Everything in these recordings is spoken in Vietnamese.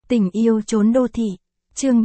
Tình yêu trốn đô thị. Chương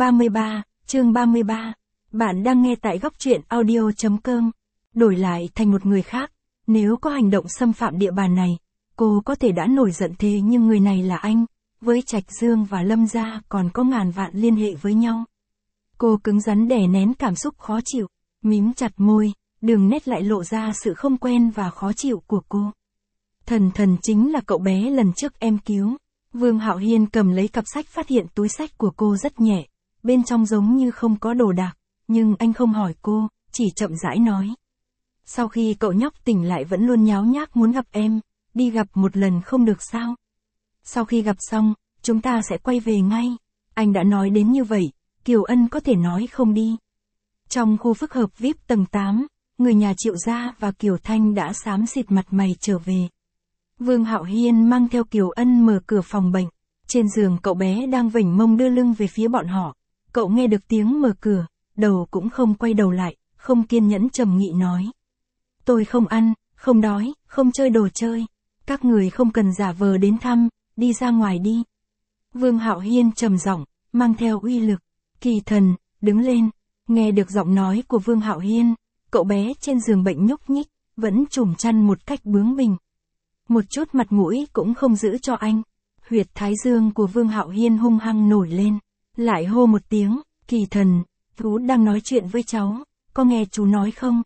33. Bạn đang nghe tại góc truyện audio.com. Đổi lại thành một người khác, nếu có hành động xâm phạm địa bàn này, cô có thể đã nổi giận thế nhưng người này là anh, với Trạch Dương và Lâm gia còn có ngàn vạn liên hệ với nhau. Cô cứng rắn đè nén cảm xúc khó chịu, mím chặt môi, đường nét lại lộ ra sự không quen và khó chịu của cô. Thần chính là cậu bé lần trước em cứu. Vương Hạo Hiên cầm lấy cặp sách phát hiện túi sách của cô rất nhẹ, bên trong giống như không có đồ đạc, nhưng anh không hỏi cô, chỉ chậm rãi nói. Sau khi cậu nhóc tỉnh lại vẫn luôn nháo nhác muốn gặp em, đi gặp một lần không được sao? Sau khi gặp xong, chúng ta sẽ quay về ngay. Anh đã nói đến như vậy, Kiều Ân có thể nói không đi. Trong khu phức hợp VIP tầng 8, người nhà Triệu Gia và Kiều Thanh đã xám xịt mặt mày trở về. Vương Hạo Hiên mang theo Kiều Ân mở cửa phòng bệnh. Trên giường cậu bé đang vểnh mông đưa lưng về phía bọn họ. Cậu nghe được tiếng mở cửa, đầu cũng không quay đầu lại, không kiên nhẫn trầm nghị nói. Tôi không ăn, không đói, không chơi đồ chơi. Các người không cần giả vờ đến thăm, đi ra ngoài đi. Vương Hạo Hiên trầm giọng, mang theo uy lực. Kỳ Thần, đứng lên. Nghe được giọng nói của Vương Hạo Hiên, cậu bé trên giường bệnh nhúc nhích, vẫn trùm chăn một cách bướng bỉnh. Một chút mặt mũi cũng không giữ cho anh. Huyệt thái dương của Vương Hạo Hiên hung hăng nổi lên. Lại hô một tiếng, Kỳ Thần, chú đang nói chuyện với cháu, có nghe chú nói không?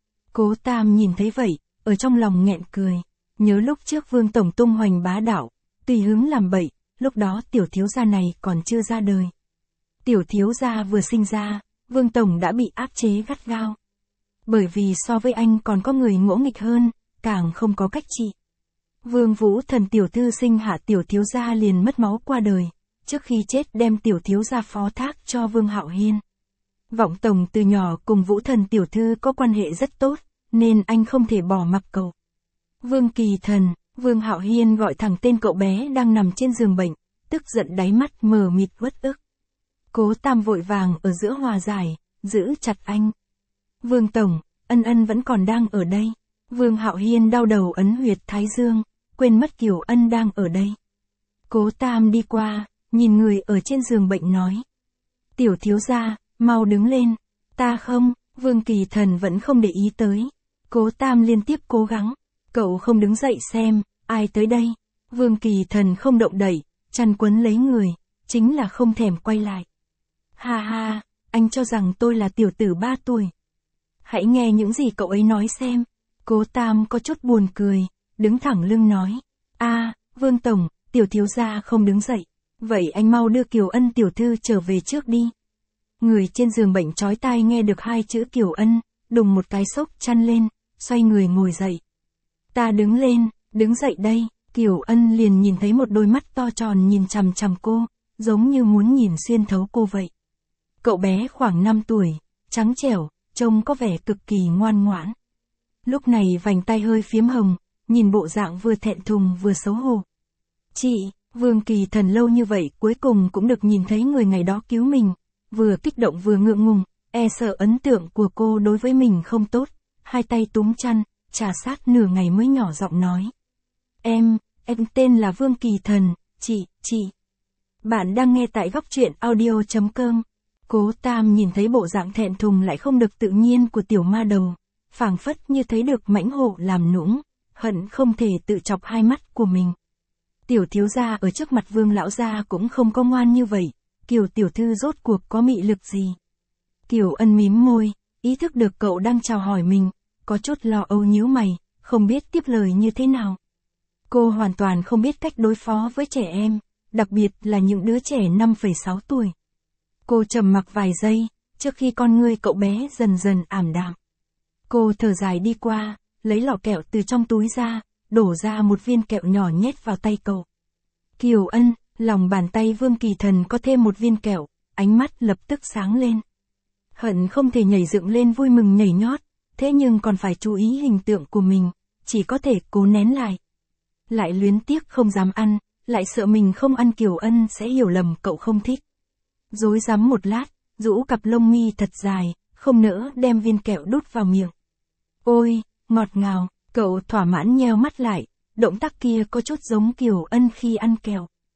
Cố Tam nhìn thấy vậy, ở trong lòng nghẹn cười. Nhớ lúc trước Vương Tổng tung hoành bá đạo, tùy hứng làm bậy, lúc đó tiểu thiếu gia này còn chưa ra đời. Tiểu thiếu gia vừa sinh ra, Vương Tổng đã bị áp chế gắt gao. Bởi vì so với anh còn có người ngỗ nghịch hơn, càng không có cách trị. Vương Vũ Thần tiểu thư sinh hạ tiểu thiếu gia liền mất máu qua đời, trước khi chết đem tiểu thiếu gia phó thác cho Vương Hạo Hiên. Vọng Tổng từ nhỏ cùng Vũ Thần tiểu thư có quan hệ rất tốt, nên anh không thể bỏ mặc cậu. Vương Kỳ Thần, Vương Hạo Hiên gọi thẳng tên cậu bé đang nằm trên giường bệnh, tức giận đáy mắt mờ mịt uất ức. Cố Tam vội vàng ở giữa hòa giải, giữ chặt anh. Vương Tổng, Ân vẫn còn đang ở đây. Vương Hạo Hiên đau đầu ấn huyệt thái dương, quên mất Kiều Ân đang ở đây. Cố Tam đi qua, nhìn người ở trên giường bệnh nói. Tiểu thiếu gia, mau đứng lên. Ta không, Vương Kỳ Thần vẫn không để ý tới. Cố Tam liên tiếp cố gắng. Cậu không đứng dậy xem, ai tới đây. Vương Kỳ Thần không động đậy, chăn quấn lấy người, chính là không thèm quay lại. Ha ha, anh cho rằng tôi là tiểu tử 3 tuổi. Hãy nghe những gì cậu ấy nói xem. Cố Tam có chút buồn cười, đứng thẳng lưng nói. Vương Tổng, tiểu thiếu gia không đứng dậy. Vậy anh mau đưa Kiều Ân tiểu thư trở về trước đi. Người trên giường bệnh chói tai nghe được hai chữ Kiều Ân, đùng một cái xốc chăn lên, xoay người ngồi dậy. Ta đứng lên, đứng dậy đây. Kiều Ân liền nhìn thấy một đôi mắt to tròn nhìn chằm chằm cô, giống như muốn nhìn xuyên thấu cô vậy. Cậu bé khoảng 5 tuổi, trắng trẻo, trông có vẻ cực kỳ ngoan ngoãn. Lúc này vành tay hơi phiếm hồng, nhìn bộ dạng vừa thẹn thùng vừa xấu hổ. Chị, Vương Kỳ Thần lâu như vậy cuối cùng cũng được nhìn thấy người ngày đó cứu mình, vừa kích động vừa ngượng ngùng, e sợ ấn tượng của cô đối với mình không tốt, hai tay túm chăn, trà sát nửa ngày mới nhỏ giọng nói. Em tên là Vương Kỳ Thần, chị. Bạn đang nghe tại góc truyện audio.com. Cố Tam nhìn thấy bộ dạng thẹn thùng lại không được tự nhiên của tiểu ma đầu, phảng phất như thấy được mãnh hổ làm nũng, hận không thể tự chọc hai mắt của mình. Tiểu thiếu gia ở trước mặt Vương lão gia cũng không có ngoan như vậy, Kiều tiểu thư rốt cuộc có mị lực gì? Kiều Ân mím môi, ý thức được cậu đang chào hỏi mình, có chút lo âu nhíu mày, không biết tiếp lời như thế nào. Cô hoàn toàn không biết cách đối phó với trẻ em, đặc biệt là những đứa trẻ 5,6 tuổi. Cô trầm mặc vài giây, trước khi con ngươi cậu bé dần dần ảm đạm. Cô thở dài đi qua, lấy lọ kẹo từ trong túi ra, đổ ra một viên kẹo nhỏ nhét vào tay cậu. Kiều Ân, lòng bàn tay Vương Kỳ Thần có thêm một viên kẹo, ánh mắt lập tức sáng lên. Hận không thể nhảy dựng lên vui mừng nhảy nhót, thế nhưng còn phải chú ý hình tượng của mình, chỉ có thể cố nén lại. Lại luyến tiếc không dám ăn, lại sợ mình không ăn Kiều Ân sẽ hiểu lầm cậu không thích. Rối rắm một lát, rũ cặp lông mi thật dài, không nỡ đem viên kẹo đút vào miệng. Ôi, ngọt ngào, cậu thỏa mãn nheo mắt lại, động tác kia có chút giống Kiều Ân khi ăn kẹo.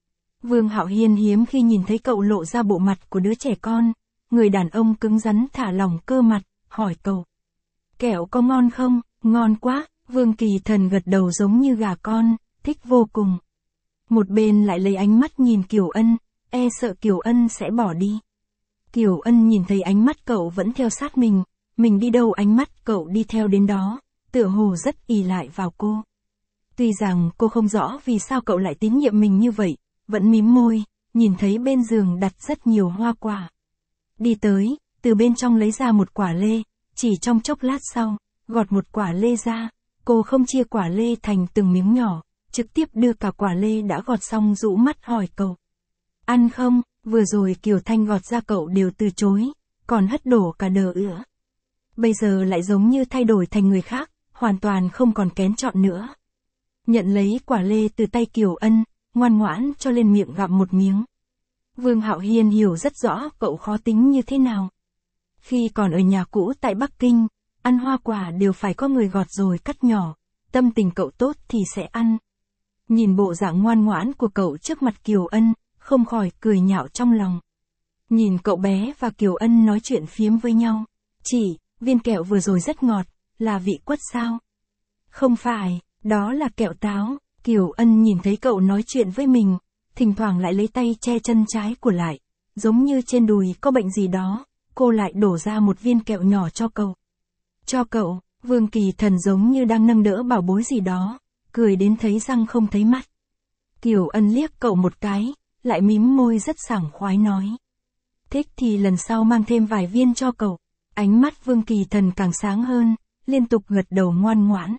Vương Hạo Hiên hiếm khi nhìn thấy cậu lộ ra bộ mặt của đứa trẻ con, người đàn ông cứng rắn thả lỏng cơ mặt, hỏi cậu. Kẹo có ngon không? Ngon quá, Vương Kỳ Thần gật đầu giống như gà con, thích vô cùng. Một bên lại lấy ánh mắt nhìn Kiều Ân, e sợ Kiều Ân sẽ bỏ đi. Kiều Ân nhìn thấy ánh mắt cậu vẫn theo sát mình đi đâu ánh mắt cậu đi theo đến đó, tựa hồ rất ỷ lại vào cô. Tuy rằng cô không rõ vì sao cậu lại tín nhiệm mình như vậy, vẫn mím môi, nhìn thấy bên giường đặt rất nhiều hoa quả. Đi tới, từ bên trong lấy ra một quả lê, chỉ trong chốc lát sau, gọt một quả lê ra, cô không chia quả lê thành từng miếng nhỏ, trực tiếp đưa cả quả lê đã gọt xong rũ mắt hỏi cậu. Ăn không? Vừa rồi Kiều Thanh gọt ra cậu đều từ chối, còn hất đổ cả đờ ữa. Bây giờ lại giống như thay đổi thành người khác, hoàn toàn không còn kén chọn nữa. Nhận lấy quả lê từ tay Kiều Ân, ngoan ngoãn cho lên miệng gặm một miếng. Vương Hạo Hiên hiểu rất rõ cậu khó tính như thế nào. Khi còn ở nhà cũ tại Bắc Kinh, ăn hoa quả đều phải có người gọt rồi cắt nhỏ, tâm tình cậu tốt thì sẽ ăn. Nhìn bộ dạng ngoan ngoãn của cậu trước mặt Kiều Ân, không khỏi cười nhạo trong lòng. Nhìn cậu bé và Kiều Ân nói chuyện phiếm với nhau. Chị, viên kẹo vừa rồi rất ngọt, là vị quất sao? Không phải, đó là kẹo táo. Kiều Ân nhìn thấy cậu nói chuyện với mình, thỉnh thoảng lại lấy tay che chân trái của lại, giống như trên đùi có bệnh gì đó, cô lại đổ ra một viên kẹo nhỏ cho cậu. Cho cậu, Vương Kỳ Thần giống như đang nâng đỡ bảo bối gì đó, cười đến thấy răng không thấy mắt. Kiều Ân liếc cậu một cái, lại mím môi rất sảng khoái nói. Thích thì lần sau mang thêm vài viên cho cậu. Ánh mắt Vương Kỳ Thần càng sáng hơn, liên tục gật đầu ngoan ngoãn.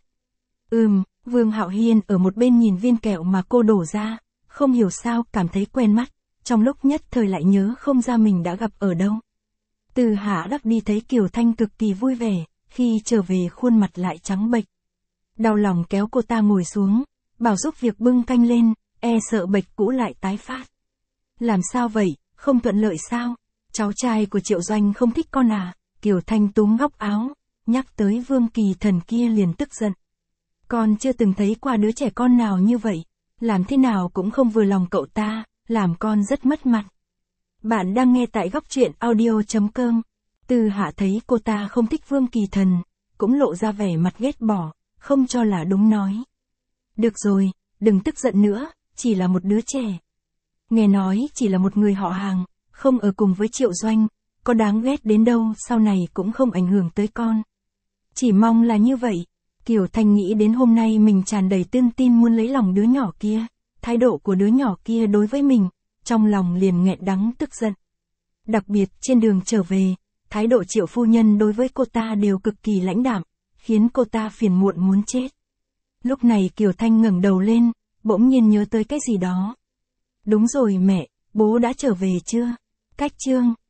Vương Hạo Hiên ở một bên nhìn viên kẹo mà cô đổ ra, không hiểu sao cảm thấy quen mắt, trong lúc nhất thời lại nhớ không ra mình đã gặp ở đâu. Từ Hạ Đắc đi thấy Kiều Thanh cực kỳ vui vẻ, khi trở về khuôn mặt lại trắng bệch. Đau lòng kéo cô ta ngồi xuống, bảo giúp việc bưng canh lên, e sợ bệch cũ lại tái phát. Làm sao vậy, không thuận lợi sao? Cháu trai của Triệu Doanh không thích con à? Kiều Thanh túm góc áo, nhắc tới Vương Kỳ Thần kia liền tức giận. Con chưa từng thấy qua đứa trẻ con nào như vậy, làm thế nào cũng không vừa lòng cậu ta, làm con rất mất mặt. Bạn đang nghe tại góc truyện audio.com. Từ Hạ thấy cô ta không thích Vương Kỳ Thần, cũng lộ ra vẻ mặt ghét bỏ, không cho là đúng nói. Được rồi, đừng tức giận nữa, chỉ là một đứa trẻ. Nghe nói chỉ là một người họ hàng, không ở cùng với Triệu Doanh, có đáng ghét đến đâu sau này cũng không ảnh hưởng tới con. Chỉ mong là như vậy. Kiều Thanh nghĩ đến hôm nay mình tràn đầy tự tin muốn lấy lòng đứa nhỏ kia, thái độ của đứa nhỏ kia đối với mình, trong lòng liền nghẹn đắng tức giận. Đặc biệt trên đường trở về, thái độ Triệu phu nhân đối với cô ta đều cực kỳ lãnh đạm, khiến cô ta phiền muộn muốn chết. Lúc này Kiều Thanh ngẩng đầu lên, bỗng nhiên nhớ tới cái gì đó. Đúng rồi mẹ, bố đã trở về chưa? Cách chương